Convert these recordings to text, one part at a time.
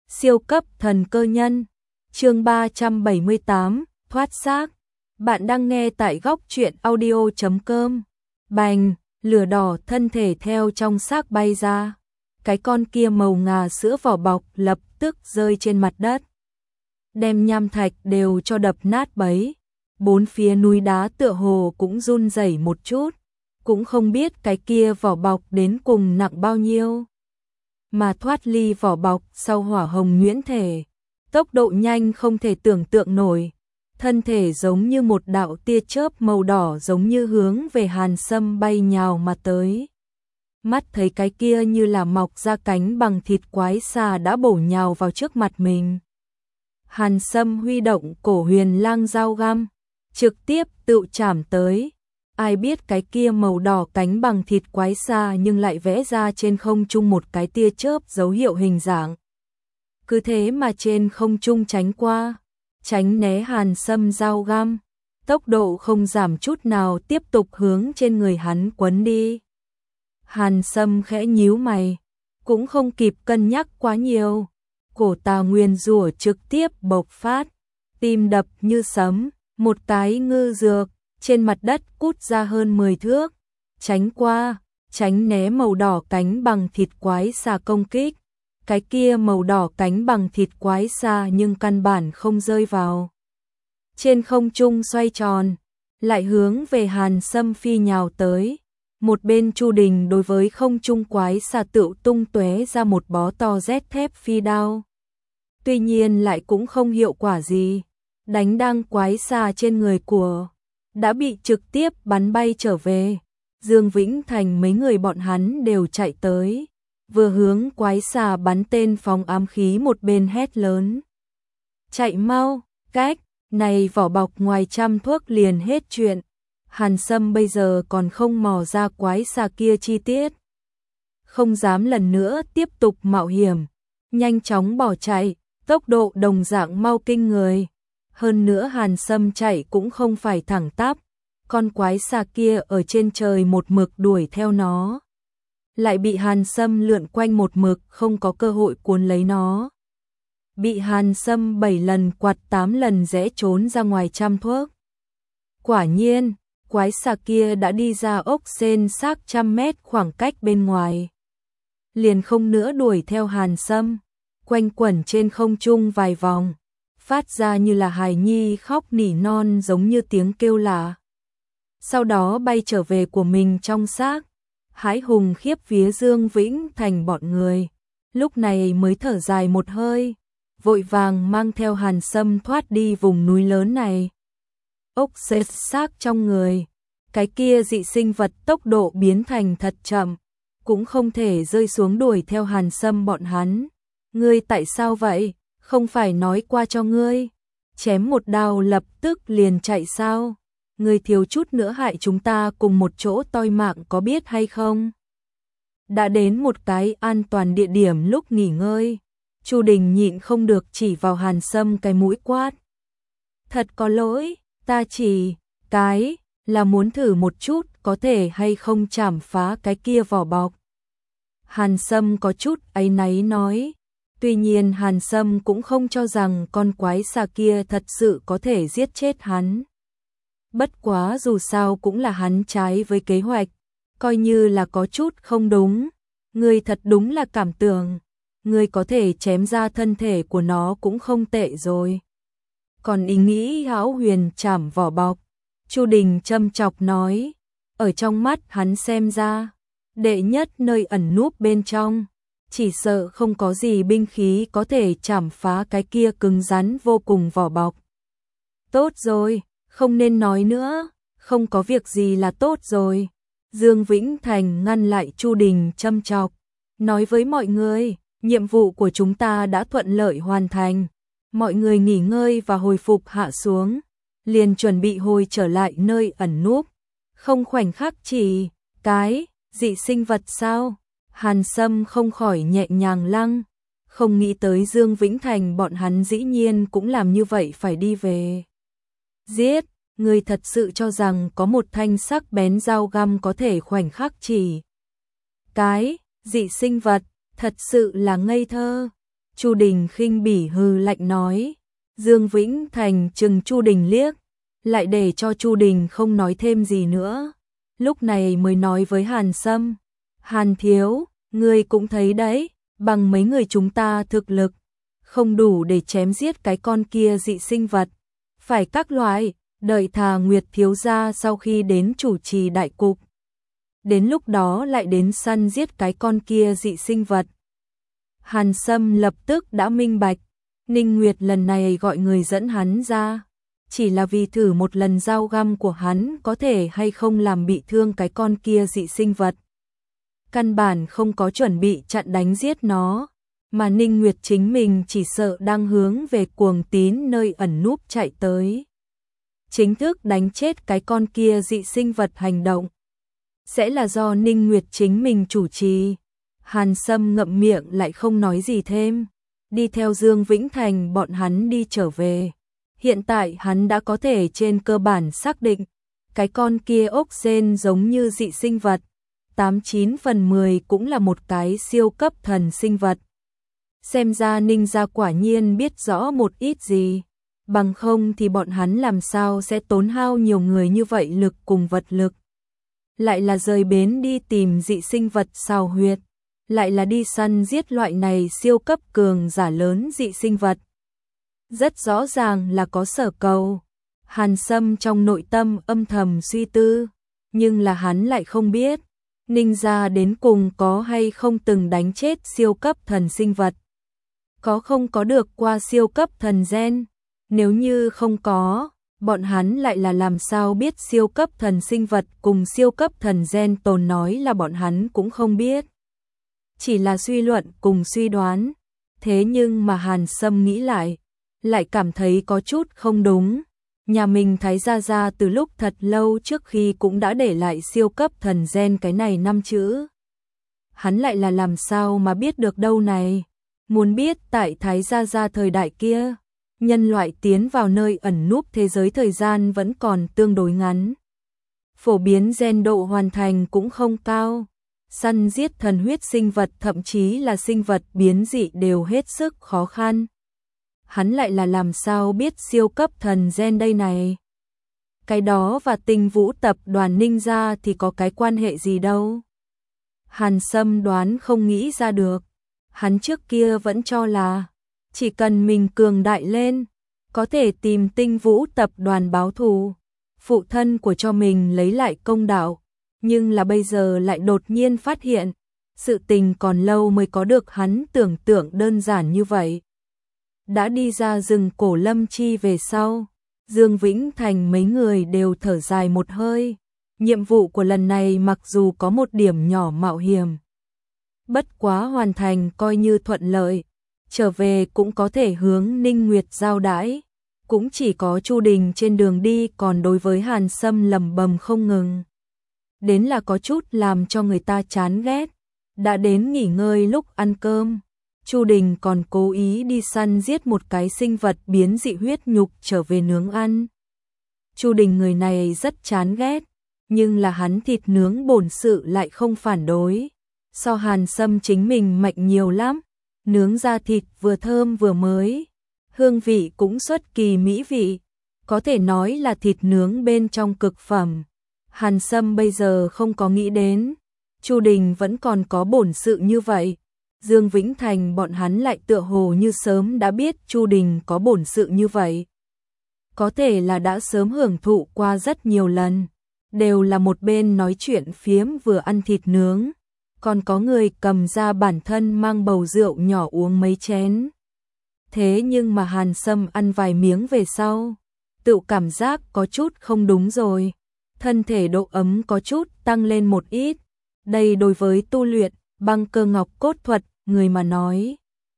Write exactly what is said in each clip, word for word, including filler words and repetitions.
Siêu cấp thần cơ nhân, chương ba trăm bảy mươi tám, thoát xác. Bạn đang nghe tại góc truyện audio chấm com. Bành, lửa đỏ thân thể theo trong xác bay ra. Cái con kia màu ngà sữa vỏ bọc lập tức rơi trên mặt đất. Đem nham thạch đều cho đập nát bấy. Bốn phía núi đá tựa hồ cũng run rẩy một chút. Cũng không biết cái kia vỏ bọc đến cùng nặng bao nhiêu. Mà thoát ly vỏ bọc sau hỏa hồng nhuyễn thể. Tốc độ nhanh không thể tưởng tượng nổi. Thân thể giống như một đạo tia chớp màu đỏ giống như hướng về Hàn Sâm bay nhào mà tới. Mắt thấy cái kia như là mọc ra cánh bằng thịt quái xà đã bổ nhào vào trước mặt mình. Hàn Sâm huy động cổ huyền lang dao găm, trực tiếp tự chảm tới. Ai biết cái kia màu đỏ cánh bằng thịt quái xà nhưng lại vẽ ra trên không trung một cái tia chớp dấu hiệu hình dạng. Cứ thế mà trên không trung tránh qua, tránh né Hàn Sâm dao găm, tốc độ không giảm chút nào tiếp tục hướng trên người hắn quấn đi. Hàn Sâm khẽ nhíu mày, cũng không kịp cân nhắc quá nhiều. Cổ tà nguyên rủa trực tiếp bộc phát, tim đập như sấm, một cái ngư dược trên mặt đất cút ra hơn mười thước, tránh qua, tránh né màu đỏ cánh bằng thịt quái xà công kích. Cái kia màu đỏ cánh bằng thịt quái xà nhưng căn bản không rơi vào. Trên không trung xoay tròn, lại hướng về Hàn Sâm phi nhào tới. Một bên Chu Đình đối với không trung quái xà tựu tung tóe ra một bó to rét thép phi đao. Tuy nhiên lại cũng không hiệu quả gì, đánh đang quái xà trên người của đã bị trực tiếp bắn bay trở về. Dương Vĩnh Thành mấy người bọn hắn đều chạy tới, vừa hướng quái xà bắn tên phóng ám khí một bên hét lớn. Chạy mau, cách, này vỏ bọc ngoài trăm thuốc liền hết chuyện. Hàn Sâm bây giờ còn không mò ra quái xà kia chi tiết. Không dám lần nữa tiếp tục mạo hiểm, nhanh chóng bỏ chạy, tốc độ đồng dạng mau kinh người. Hơn nữa Hàn Sâm chạy cũng không phải thẳng tắp, con quái xà kia ở trên trời một mực đuổi theo nó. Lại bị Hàn Sâm lượn quanh một mực không có cơ hội cuốn lấy nó. Bị Hàn Sâm bảy lần quạt tám lần rẽ trốn ra ngoài trăm thuốc. Quả nhiên, quái xà kia đã đi ra ốc sên xác trăm mét khoảng cách bên ngoài. Liền không nữa đuổi theo Hàn Sâm, quanh quẩn trên không trung vài vòng, phát ra như là hài nhi khóc nỉ non giống như tiếng kêu lạ. Sau đó bay trở về của mình trong xác, hãi hùng khiếp vía Dương Vĩnh Thành bọn người. Lúc này mới thở dài một hơi, vội vàng mang theo Hàn Sâm thoát đi vùng núi lớn này. Ốc xếp xác trong người, cái kia dị sinh vật tốc độ biến thành thật chậm, cũng không thể rơi xuống đuổi theo Hàn Sâm bọn hắn. Ngươi tại sao vậy? Không phải nói qua cho ngươi, chém một đao lập tức liền chạy sao? Ngươi thiếu chút nữa hại chúng ta cùng một chỗ toi mạng có biết hay không? Đã đến một cái an toàn địa điểm lúc nghỉ ngơi, Chu Đình nhịn không được chỉ vào Hàn Sâm cái mũi quát. Thật có lỗi, ta chỉ, cái, là muốn thử một chút có thể hay không chảm phá cái kia vỏ bọc. Hàn Sâm có chút áy náy nói. Tuy nhiên Hàn Sâm cũng không cho rằng con quái xà kia thật sự có thể giết chết hắn. Bất quá dù sao cũng là hắn trái với kế hoạch, coi như là có chút không đúng. Ngươi thật đúng là cảm tưởng, ngươi có thể chém ra thân thể của nó cũng không tệ rồi. Còn ý nghĩ hão huyền chảm vỏ bọc, Chu Đình châm chọc nói, ở trong mắt hắn xem ra, đệ nhất nơi ẩn núp bên trong, chỉ sợ không có gì binh khí có thể chảm phá cái kia cứng rắn vô cùng vỏ bọc. Tốt rồi, không nên nói nữa, không có việc gì là tốt rồi. Dương Vĩnh Thành ngăn lại Chu Đình châm chọc, nói với mọi người, nhiệm vụ của chúng ta đã thuận lợi hoàn thành. Mọi người nghỉ ngơi và hồi phục hạ xuống, liền chuẩn bị hồi trở lại nơi ẩn núp. Không khoảnh khắc chỉ, cái, dị sinh vật sao? Hàn Sâm không khỏi nhẹ nhàng lăng, không nghĩ tới Dương Vĩnh Thành bọn hắn dĩ nhiên cũng làm như vậy phải đi về. Giết, người thật sự cho rằng có một thanh sắc bén dao găm có thể khoảnh khắc chỉ. Cái, dị sinh vật, thật sự là ngây thơ. Chu Đình khinh bỉ hừ lạnh nói. Dương Vĩnh Thành chừng Chu Đình liếc, lại để cho Chu Đình không nói thêm gì nữa. Lúc này mới nói với Hàn Sâm, Hàn thiếu, ngươi cũng thấy đấy, bằng mấy người chúng ta thực lực, không đủ để chém giết cái con kia dị sinh vật. Phải các loại, đợi thà Nguyệt thiếu gia sau khi đến chủ trì đại cục. Đến lúc đó lại đến săn giết cái con kia dị sinh vật. Hàn Sâm lập tức đã minh bạch, Ninh Nguyệt lần này gọi người dẫn hắn ra, chỉ là vì thử một lần dao găm của hắn có thể hay không làm bị thương cái con kia dị sinh vật. Căn bản không có chuẩn bị chặn đánh giết nó, mà Ninh Nguyệt chính mình chỉ sợ đang hướng về Cuồng Tín nơi ẩn núp chạy tới. Chính thức đánh chết cái con kia dị sinh vật hành động sẽ là do Ninh Nguyệt chính mình chủ trì. Hàn Sâm ngậm miệng lại không nói gì thêm, đi theo Dương Vĩnh Thành bọn hắn đi trở về. Hiện tại hắn đã có thể trên cơ bản xác định, cái con kia ốc sên giống như dị sinh vật, tám chín phần mười cũng là một cái siêu cấp thần sinh vật. Xem ra Ninh gia quả nhiên biết rõ một ít gì, bằng không thì bọn hắn làm sao sẽ tốn hao nhiều người như vậy lực cùng vật lực. Lại là rời bến đi tìm dị sinh vật xào huyệt, lại là đi săn giết loại này siêu cấp cường giả lớn dị sinh vật. Rất rõ ràng là có sở cầu. Hàn Sâm trong nội tâm âm thầm suy tư, nhưng là hắn lại không biết, Ninh gia đến cùng có hay không từng đánh chết siêu cấp thần sinh vật. Có không có được qua siêu cấp thần gen? Nếu như không có, bọn hắn lại là làm sao biết siêu cấp thần sinh vật cùng siêu cấp thần gen tồn, nói là bọn hắn cũng không biết. Chỉ là suy luận cùng suy đoán, thế nhưng mà Hàn Sâm nghĩ lại, lại cảm thấy có chút không đúng. Nhà mình Thái gia gia từ lúc thật lâu trước khi cũng đã để lại siêu cấp thần gen cái này năm chữ. Hắn lại là làm sao mà biết được đâu này? Muốn biết tại Thái gia gia thời đại kia, nhân loại tiến vào nơi ẩn núp thế giới thời gian vẫn còn tương đối ngắn. Phổ biến gen độ hoàn thành cũng không cao. Săn giết thần huyết sinh vật thậm chí là sinh vật biến dị đều hết sức khó khăn. Hắn lại là làm sao biết siêu cấp thần gen đây này? Cái đó và Tinh Vũ tập đoàn Ninh gia thì có cái quan hệ gì đâu? Hàn Sâm đoán không nghĩ ra được. Hắn trước kia vẫn cho là chỉ cần mình cường đại lên, có thể tìm Tinh Vũ tập đoàn báo thù, phụ thân của cho mình lấy lại công đạo. Nhưng là bây giờ lại đột nhiên phát hiện, sự tình còn lâu mới có được hắn tưởng tượng đơn giản như vậy. Đã đi ra rừng Cổ Lâm Chi về sau, Dương Vĩnh Thành mấy người đều thở dài một hơi. Nhiệm vụ của lần này mặc dù có một điểm nhỏ mạo hiểm, bất quá hoàn thành coi như thuận lợi, trở về cũng có thể hướng Ninh Nguyệt giao đãi. Cũng chỉ có Chu Đình trên đường đi còn đối với Hàn Sâm lầm bầm không ngừng. Đến là có chút làm cho người ta chán ghét. Đã đến nghỉ ngơi lúc ăn cơm, Chu Đình còn cố ý đi săn giết một cái sinh vật biến dị huyết nhục trở về nướng ăn. Chu Đình người này rất chán ghét, nhưng là hắn thịt nướng bổn sự lại không phản đối. So Hàn Sâm chính mình mạnh nhiều lắm, nướng ra thịt vừa thơm vừa mới, hương vị cũng xuất kỳ mỹ vị, có thể nói là thịt nướng bên trong cực phẩm. Hàn Sâm bây giờ không có nghĩ đến, Chu Đình vẫn còn có bổn sự như vậy. Dương Vĩnh Thành bọn hắn lại tựa hồ như sớm đã biết Chu Đình có bổn sự như vậy. Có thể là đã sớm hưởng thụ qua rất nhiều lần, đều là một bên nói chuyện phiếm vừa ăn thịt nướng, còn có người cầm ra bản thân mang bầu rượu nhỏ uống mấy chén. Thế nhưng mà Hàn Sâm ăn vài miếng về sau, tự cảm giác có chút không đúng rồi. Thân thể độ ấm có chút tăng lên một ít. Đây đối với tu luyện băng cơ ngọc cốt thuật người mà nói,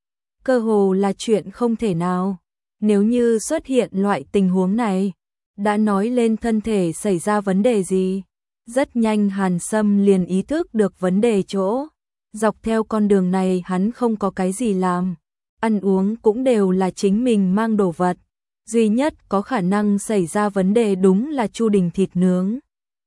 cơ hồ là chuyện không thể nào. Nếu như xuất hiện loại tình huống này, đã nói lên thân thể xảy ra vấn đề gì. Rất nhanh Hàn Sâm liền ý thức được vấn đề chỗ. Dọc theo con đường này hắn không có cái gì làm, ăn uống cũng đều là chính mình mang đồ vật. Duy nhất có khả năng xảy ra vấn đề đúng là Chu Đình thịt nướng.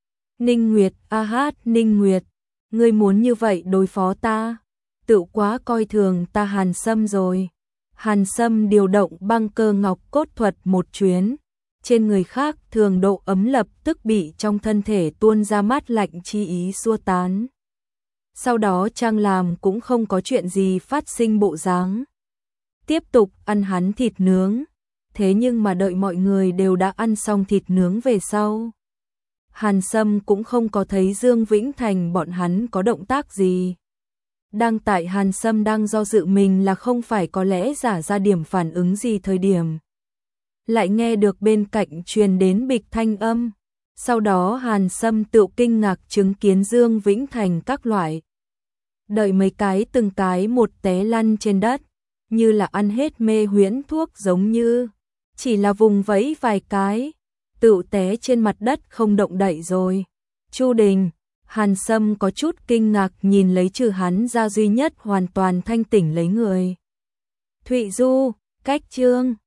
Ninh Nguyệt, a hát, Ninh Nguyệt, ngươi muốn như vậy đối phó ta, tự quá coi thường ta Hàn Sâm rồi. Hàn Sâm điều động băng cơ ngọc cốt thuật một chuyến, trên người khác thường độ ấm lập tức bị trong thân thể tuôn ra mát lạnh chi ý xua tán. Sau đó Trang làm cũng không có chuyện gì phát sinh bộ dáng. Tiếp tục ăn hắn thịt nướng, thế nhưng mà đợi mọi người đều đã ăn xong thịt nướng về sau. Hàn Sâm cũng không có thấy Dương Vĩnh Thành bọn hắn có động tác gì. Đang tại Hàn Sâm đang do dự mình là không phải có lẽ giả ra điểm phản ứng gì thời điểm. Lại nghe được bên cạnh truyền đến bịch thanh âm. Sau đó Hàn Sâm tự kinh ngạc chứng kiến Dương Vĩnh Thành các loại. Đợi mấy cái từng cái một té lăn trên đất, như là ăn hết mê huyễn thuốc giống như. Chỉ là vùng vẫy vài cái, tự té trên mặt đất không động đậy rồi. Chu Đình, Hàn Sâm có chút kinh ngạc nhìn lấy trừ hắn ra duy nhất hoàn toàn thanh tỉnh lấy người. Thụy Du, Cách Trương,